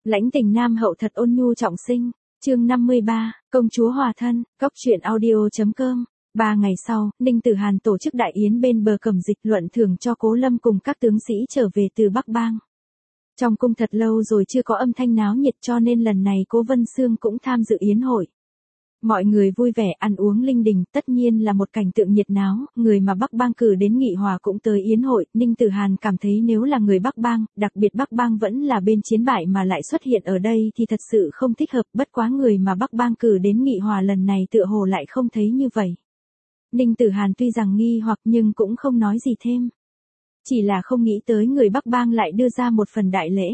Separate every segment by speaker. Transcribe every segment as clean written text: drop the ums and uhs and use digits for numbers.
Speaker 1: Lãnh tình nam hậu thật ôn nhu trọng sinh, chương 53, công chúa hòa thân, góc truyện audio.com. 3 ngày sau, Ninh Tử Hàn tổ chức đại yến bên bờ Cẩm Dịch luận thưởng cho Cố Lâm cùng các tướng sĩ trở về từ Bắc Bang. Trong cung thật lâu rồi chưa có âm thanh náo nhiệt cho nên lần này Cố Vân Xương cũng tham dự yến hội. Mọi người vui vẻ ăn uống linh đình, tất nhiên là một cảnh tượng nhiệt náo, người mà Bắc Bang cử đến Nghị Hòa cũng tới yến hội. Ninh Tử Hàn cảm thấy nếu là người Bắc Bang, đặc biệt Bắc Bang vẫn là bên chiến bại mà lại xuất hiện ở đây thì thật sự không thích hợp, bất quá người mà Bắc Bang cử đến Nghị Hòa lần này tựa hồ lại không thấy như vậy. Ninh Tử Hàn tuy rằng nghi hoặc nhưng cũng không nói gì thêm. Chỉ là không nghĩ tới người Bắc Bang lại đưa ra một phần đại lễ.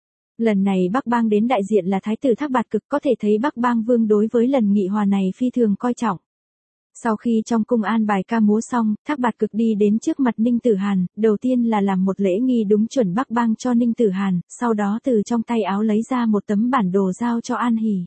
Speaker 1: Lần này Bắc Bang đến đại diện là Thái tử Thác Bạt Cực, có thể thấy Bắc Bang Vương đối với lần nghị hòa này phi thường coi trọng. Sau khi trong cung an bài ca múa xong, Thác Bạt Cực đi đến trước mặt Ninh Tử Hàn, đầu tiên là làm một lễ nghi đúng chuẩn Bắc Bang cho Ninh Tử Hàn, sau đó từ trong tay áo lấy ra một tấm bản đồ giao cho An Hỷ.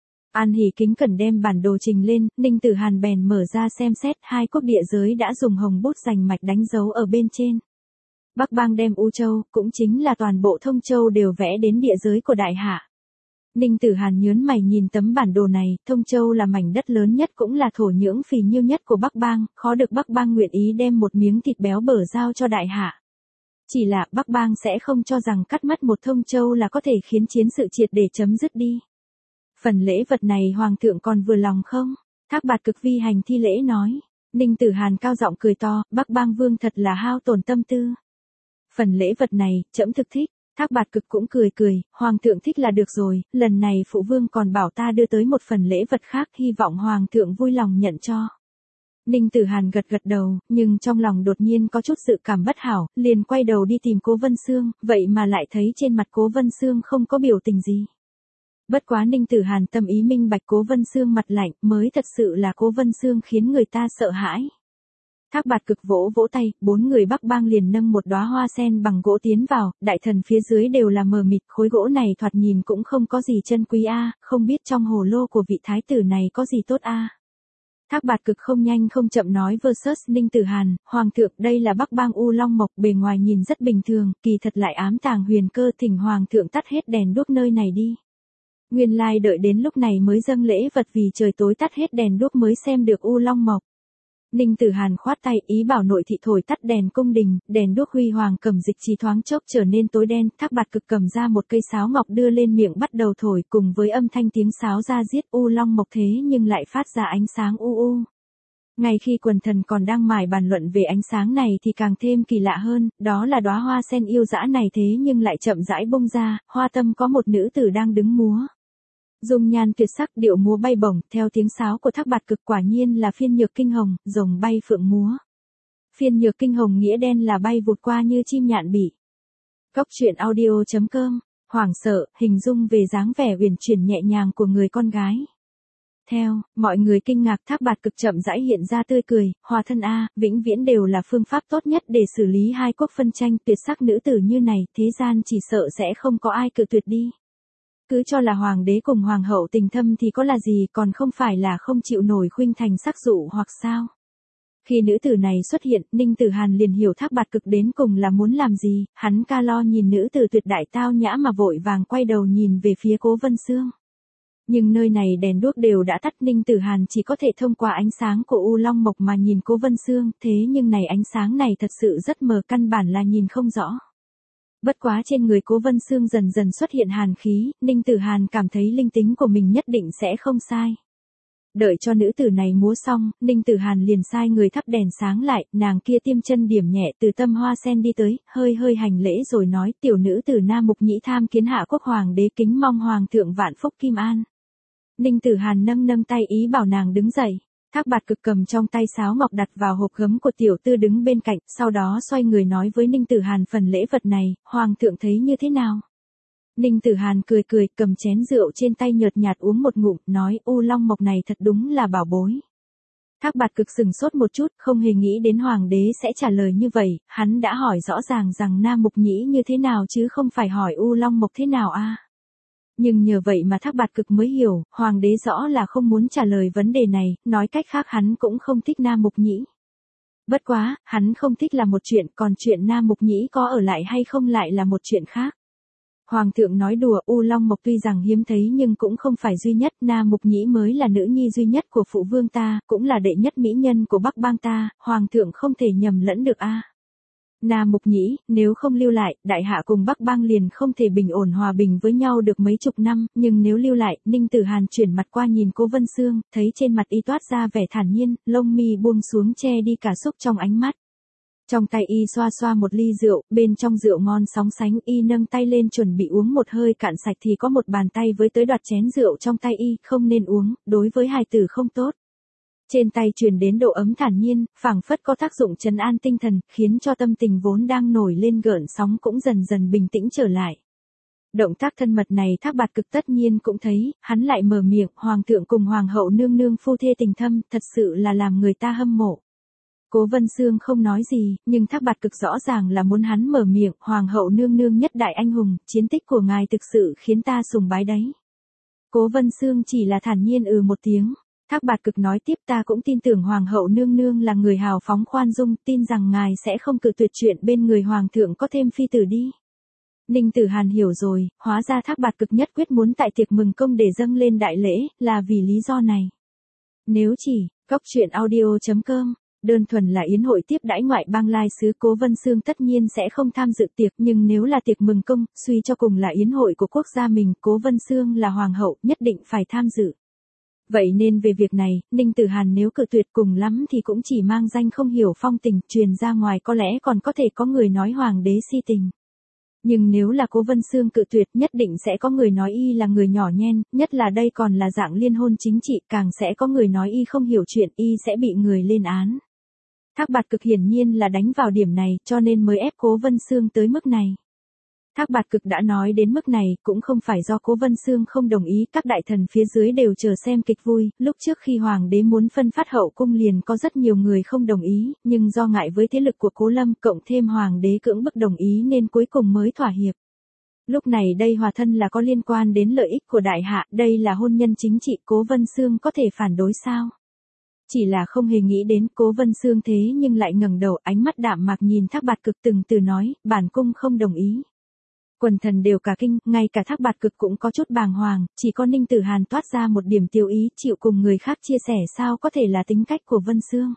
Speaker 1: An Hỷ kính cẩn đem bản đồ trình lên, Ninh Tử Hàn bèn mở ra xem xét, 2 quốc địa giới đã dùng hồng bút rành mạch đánh dấu ở bên trên. Bắc Bang đem U Châu, cũng chính là toàn bộ Thông Châu đều vẽ đến địa giới của Đại Hạ. Ninh Tử Hàn nhớn mày nhìn tấm bản đồ này, Thông Châu là mảnh đất lớn nhất cũng là thổ nhưỡng phì nhiêu nhất của Bắc Bang, khó được Bắc Bang nguyện ý đem một miếng thịt béo bở giao cho Đại Hạ. Chỉ là Bắc Bang sẽ không cho rằng cắt mất một Thông Châu là có thể khiến chiến sự triệt để chấm dứt đi. Phần lễ vật này Hoàng thượng còn vừa lòng không? Thác Bạt Cực vi hành thi lễ nói. Ninh Tử Hàn cao giọng cười to, Bắc Bang Vương thật là hao tổn tâm tư. Phần lễ vật này, trẫm thực thích. Thác Bạt Cực cũng cười, Hoàng thượng thích là được rồi, lần này phụ vương còn bảo ta đưa tới một phần lễ vật khác, hy vọng Hoàng thượng vui lòng nhận cho. Ninh Tử Hàn gật đầu, nhưng trong lòng đột nhiên có chút dự cảm bất hảo, liền quay đầu đi tìm Cố Vân Xương, vậy mà lại thấy trên mặt Cố Vân Xương không có biểu tình gì. Bất quá Ninh Tử Hàn tâm ý minh bạch Cố Vân Xương mặt lạnh, mới thật sự là Cố Vân Xương khiến người ta sợ hãi. Thác Bạt Cực vỗ tay, 4 người Bắc Bang liền nâng một đóa hoa sen bằng gỗ tiến vào, đại thần phía dưới đều là mờ mịt, khối gỗ này thoạt nhìn cũng không có gì chân quý a, không biết trong hồ lô của vị thái tử này có gì tốt a. Thác Bạt Cực không nhanh không chậm nói versus Ninh Tử Hàn, Hoàng thượng đây là Bắc Bang U Long Mộc, bề ngoài nhìn rất bình thường, kỳ thật lại ám tàng huyền cơ, thỉnh Hoàng thượng tắt hết đèn đuốc nơi này đi. Nguyên lai đợi đến lúc này mới dâng lễ vật vì trời tối tắt hết đèn đuốc mới xem được U Long Mộc. Ninh Tử Hàn khoát tay ý bảo nội thị thổi tắt đèn cung đình, đèn đuốc huy hoàng Cẩm Dịch chỉ thoáng chốc trở nên tối đen, Thác Bạt Cực cầm ra một cây sáo ngọc đưa lên miệng bắt đầu thổi, cùng với âm thanh tiếng sáo ra giết U Long Mộc thế nhưng lại phát ra ánh sáng u u. Ngay khi quần thần còn đang mải bàn luận về ánh sáng này thì càng thêm kỳ lạ hơn, đó là đóa hoa sen yêu dã này thế nhưng lại chậm rãi bung ra, hoa tâm có một nữ tử đang đứng múa. Dung nhan tuyệt sắc, điệu múa bay bổng, theo tiếng sáo của Thác Bạt Cực quả nhiên là phiên nhược kinh hồng, rồng bay phượng múa. Phiên nhược kinh hồng nghĩa đen là bay vụt qua như chim nhạn bỉ. Góc truyện audio.com, hoảng sợ, hình dung về dáng vẻ uyển chuyển nhẹ nhàng của người con gái. Theo, mọi người kinh ngạc Thác Bạt Cực chậm rãi hiện ra tươi cười, hòa thân a, vĩnh viễn đều là phương pháp tốt nhất để xử lý 2 quốc phân tranh, tuyệt sắc nữ tử như này, thế gian chỉ sợ sẽ không có ai cự tuyệt đi. Cứ cho là hoàng đế cùng hoàng hậu tình thâm thì có là gì, còn không phải là không chịu nổi khuynh thành sắc dụ hoặc sao. Khi nữ tử này xuất hiện, Ninh Tử Hàn liền hiểu Thác Bạt Cực đến cùng là muốn làm gì, hắn ca lo nhìn nữ tử tuyệt đại tao nhã mà vội vàng quay đầu nhìn về phía Cố Vân Xương. Nhưng nơi này đèn đuốc đều đã tắt, Ninh Tử Hàn chỉ có thể thông qua ánh sáng của U Long Mộc mà nhìn Cố Vân Xương, thế nhưng này ánh sáng này thật sự rất mờ, căn bản là nhìn không rõ. Bất quá trên người Cố Vân Xương dần dần xuất hiện hàn khí, Ninh Tử Hàn cảm thấy linh tính của mình nhất định sẽ không sai. Đợi cho nữ tử này múa xong, Ninh Tử Hàn liền sai người thắp đèn sáng lại, nàng kia tiêm chân điểm nhẹ từ tâm hoa sen đi tới, hơi hành lễ rồi nói, tiểu nữ tử Nam Mục Nhĩ tham kiến hạ quốc hoàng đế, kính mong hoàng thượng vạn phúc kim an. Ninh Tử Hàn nâng tay ý bảo nàng đứng dậy. Thác Bạt Cực cầm trong tay sáo ngọc đặt vào hộp gấm của tiểu tư đứng bên cạnh, sau đó xoay người nói với Ninh Tử Hàn phần lễ vật này, Hoàng thượng thấy như thế nào? Ninh Tử Hàn cười cầm chén rượu trên tay nhợt nhạt uống một ngụm, nói U Long Mộc này thật đúng là bảo bối. Thác Bạt Cực sừng sốt một chút, không hề nghĩ đến Hoàng đế sẽ trả lời như vậy, hắn đã hỏi rõ ràng rằng Nam Mục Nhĩ như thế nào chứ không phải hỏi U Long Mộc thế nào a. Nhưng nhờ vậy mà Thác Bạt Cực mới hiểu, Hoàng đế rõ là không muốn trả lời vấn đề này, nói cách khác hắn cũng không thích Nam Mục Nhĩ. Bất quá, hắn không thích là một chuyện, còn chuyện Nam Mục Nhĩ có ở lại hay không lại là một chuyện khác. Hoàng thượng nói đùa, U Long Mộc tuy rằng hiếm thấy nhưng cũng không phải duy nhất, Na Mục Nhĩ mới là nữ nhi duy nhất của phụ vương ta, cũng là đệ nhất mỹ nhân của Bắc Bang ta, Hoàng thượng không thể nhầm lẫn được a. Na Mục Nhĩ, nếu không lưu lại, đại hạ cùng Bắc Bang liền không thể bình ổn hòa bình với nhau được mấy chục năm, nhưng nếu lưu lại, Ninh Tử Hàn chuyển mặt qua nhìn Cố Vân Xương, thấy trên mặt y toát ra vẻ thản nhiên, lông mi buông xuống che đi cả xúc trong ánh mắt. Trong tay y xoa xoa một ly rượu, bên trong rượu ngon sóng sánh, y nâng tay lên chuẩn bị uống một hơi cạn sạch thì có một bàn tay với tới đoạt chén rượu trong tay y, không nên uống, đối với hài tử không tốt. Trên tay truyền đến độ ấm thản nhiên, phảng phất có tác dụng trấn an tinh thần, khiến cho tâm tình vốn đang nổi lên gợn sóng cũng dần dần bình tĩnh trở lại. Động tác thân mật này Thác Bạt Cực tất nhiên cũng thấy, hắn lại mở miệng, Hoàng thượng cùng Hoàng hậu nương nương phu thê tình thâm, thật sự là làm người ta hâm mộ. Cố Vân Xương không nói gì, nhưng Thác Bạt Cực rõ ràng là muốn hắn mở miệng, Hoàng hậu nương nương nhất đại anh hùng, chiến tích của ngài thực sự khiến ta sùng bái đấy. Cố Vân Xương chỉ là thản nhiên một tiếng. Thác Bạt Cực nói tiếp, ta cũng tin tưởng Hoàng hậu nương nương là người hào phóng khoan dung, tin rằng ngài sẽ không cự tuyệt chuyện bên người Hoàng thượng có thêm phi tử đi. Ninh Tử Hàn hiểu rồi, hóa ra Thác Bạt Cực nhất quyết muốn tại tiệc mừng công để dâng lên đại lễ, là vì lý do này. Nếu chỉ, coctruyện.audio.com, đơn thuần là yến hội tiếp đãi ngoại bang lai sứ, Cố Vân Xương tất nhiên sẽ không tham dự tiệc, nhưng nếu là tiệc mừng công, suy cho cùng là yến hội của quốc gia mình, Cố Vân Xương là hoàng hậu, nhất định phải tham dự. Vậy nên về việc này, Ninh Tử Hàn nếu cự tuyệt cùng lắm thì cũng chỉ mang danh không hiểu phong tình, truyền ra ngoài có lẽ còn có thể có người nói hoàng đế si tình. Nhưng nếu là Cố Vân Xương cự tuyệt, nhất định sẽ có người nói y là người nhỏ nhen, nhất là đây còn là dạng liên hôn chính trị, càng sẽ có người nói y không hiểu chuyện, y sẽ bị người lên án. Thác Bạt Cực hiển nhiên là đánh vào điểm này, cho nên mới ép Cố Vân Xương tới mức này. Thác Bạt Cực đã nói đến mức này, cũng không phải do Cố Vân Xương không đồng ý, các đại thần phía dưới đều chờ xem kịch vui, lúc trước khi hoàng đế muốn phân phát hậu cung liền có rất nhiều người không đồng ý, nhưng do ngại với thế lực của Cố Lâm, cộng thêm hoàng đế cưỡng bức đồng ý nên cuối cùng mới thỏa hiệp. Lúc này đây hòa thân là có liên quan đến lợi ích của đại hạ, đây là hôn nhân chính trị, Cố Vân Xương có thể phản đối sao? Chỉ là không hề nghĩ đến, Cố Vân Xương thế nhưng lại ngẩng đầu, ánh mắt đạm mạc nhìn Thác Bạt Cực, từng từ nói, bản cung không đồng ý. Quần thần đều cả kinh, ngay cả Thác Bạt Cực cũng có chút bàng hoàng, chỉ có Ninh Tử Hàn toát ra một điểm tiêu ý, chịu cùng người khác chia sẻ, sao có thể là tính cách của Vân Xương.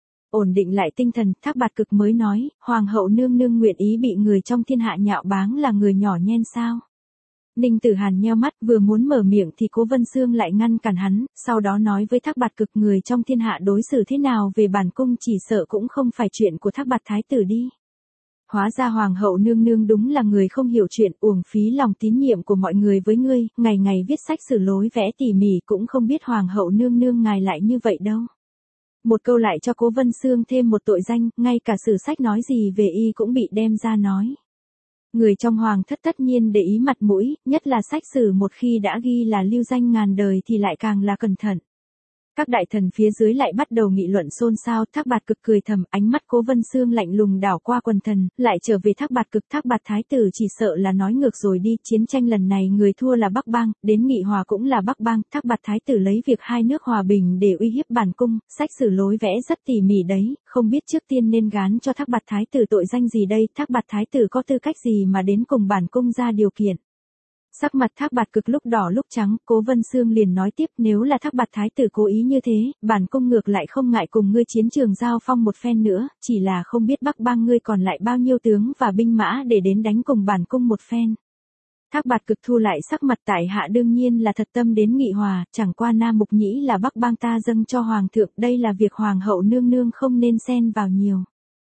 Speaker 1: Ổn định lại tinh thần, Thác Bạt Cực mới nói, Hoàng hậu nương nương nguyện ý bị người trong thiên hạ nhạo báng là người nhỏ nhen sao? Ninh Tử Hàn nheo mắt, vừa muốn mở miệng thì Cố Vân Xương lại ngăn cản hắn, sau đó nói với Thác Bạt Cực, người trong thiên hạ đối xử thế nào về bản cung chỉ sợ cũng không phải chuyện của Thác Bạt thái tử đi. Hóa ra Hoàng hậu nương nương đúng là người không hiểu chuyện, uổng phí lòng tín nhiệm của mọi người với ngươi, ngày ngày viết sách sử lối vẽ tỉ mỉ cũng không biết Hoàng hậu nương nương ngài lại như vậy đâu. Một câu lại cho Cố Vân Xương thêm một tội danh, ngay cả sử sách nói gì về y cũng bị đem ra nói. Người trong hoàng thất tất nhiên để ý mặt mũi, nhất là sách sử một khi đã ghi là lưu danh ngàn đời thì lại càng là cẩn thận. Các đại thần phía dưới lại bắt đầu nghị luận xôn xao, Thác Bạt Cực cười thầm, ánh mắt Cố Vân Xương lạnh lùng đảo qua quần thần, lại trở về Thác Bạt Cực, Thác Bạt thái tử chỉ sợ là nói ngược rồi đi, chiến tranh lần này người thua là Bắc Bang, đến nghị hòa cũng là Bắc Bang, Thác Bạt thái tử lấy việc hai nước hòa bình để uy hiếp bản cung, sách sử lối vẽ rất tỉ mỉ đấy, không biết trước tiên nên gán cho Thác Bạt thái tử tội danh gì đây, Thác Bạt thái tử có tư cách gì mà đến cùng bản cung ra điều kiện. Sắc mặt Thác Bạt Cực lúc đỏ lúc trắng, Cố Vân Xương liền nói tiếp, nếu là Thác Bạt thái tử cố ý như thế, bản cung ngược lại không ngại cùng ngươi chiến trường giao phong một phen nữa, chỉ là không biết Bắc Bang ngươi còn lại bao nhiêu tướng và binh mã để đến đánh cùng bản cung một phen. Thác Bạt Cực thu lại sắc mặt, tại hạ đương nhiên là thật tâm đến nghị hòa, chẳng qua Nam Mục Nhĩ là Bắc Bang ta dâng cho hoàng thượng, đây là việc hoàng hậu nương nương không nên xen vào nhiều.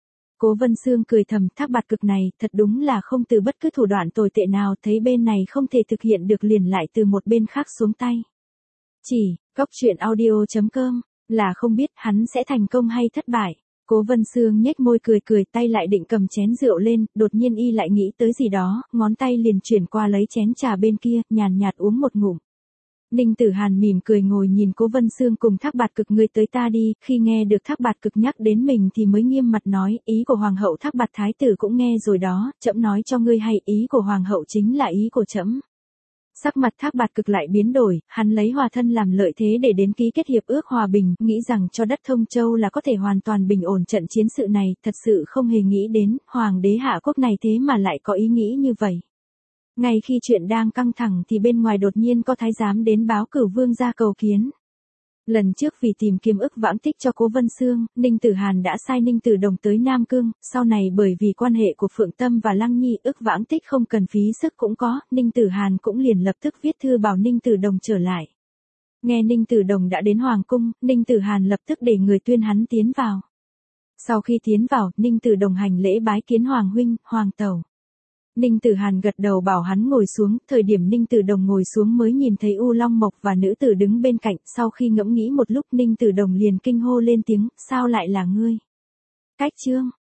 Speaker 1: Cố Vân Xương cười thầm, Thác Bạt Cực này thật đúng là không từ bất cứ thủ đoạn tồi tệ nào, thấy bên này không thể thực hiện được liền lại từ một bên khác xuống tay. Chỉ, coctruyện.audio.com, là không biết hắn sẽ thành công hay thất bại. Cố Vân Xương nhếch môi cười cười, tay lại định cầm chén rượu lên, đột nhiên y lại nghĩ tới gì đó, ngón tay liền chuyển qua lấy chén trà bên kia, nhàn nhạt uống một ngụm. Ninh Tử Hàn mỉm cười ngồi nhìn Cố Vân Xương cùng Thác Bạt Cực, ngươi tới ta đi, khi nghe được Thác Bạt Cực nhắc đến mình thì mới nghiêm mặt nói, ý của hoàng hậu Thác Bạt thái tử cũng nghe rồi đó, trẫm nói cho ngươi hay, ý của hoàng hậu chính là ý của trẫm. Sắc mặt Thác Bạt Cực lại biến đổi, hắn lấy hòa thân làm lợi thế để đến ký kết hiệp ước hòa bình, nghĩ rằng cho đất Thông Châu là có thể hoàn toàn bình ổn trận chiến sự này, thật sự không hề nghĩ đến, hoàng đế hạ quốc này thế mà lại có ý nghĩ như vậy. Ngay khi chuyện đang căng thẳng thì bên ngoài đột nhiên có thái giám đến báo cửu vương ra cầu kiến. Lần trước vì tìm kiếm ức vãng tích cho Cố Vân Xương, Ninh Tử Hàn đã sai Ninh Tử Đồng tới Nam Cương, sau này bởi vì quan hệ của Phượng Tâm và Lăng Nhi ức vãng tích không cần phí sức cũng có, Ninh Tử Hàn cũng liền lập tức viết thư bảo Ninh Tử Đồng trở lại. Nghe Ninh Tử Đồng đã đến Hoàng Cung, Ninh Tử Hàn lập tức để người tuyên hắn tiến vào. Sau khi tiến vào, Ninh Tử Đồng hành lễ bái kiến Hoàng huynh, Hoàng tẩu. Ninh Tử Hàn gật đầu bảo hắn ngồi xuống, thời điểm Ninh Tử Đồng ngồi xuống mới nhìn thấy U Long Mộc và nữ tử đứng bên cạnh, sau khi ngẫm nghĩ một lúc Ninh Tử Đồng liền kinh hô lên tiếng, sao lại là ngươi? Cách Trương,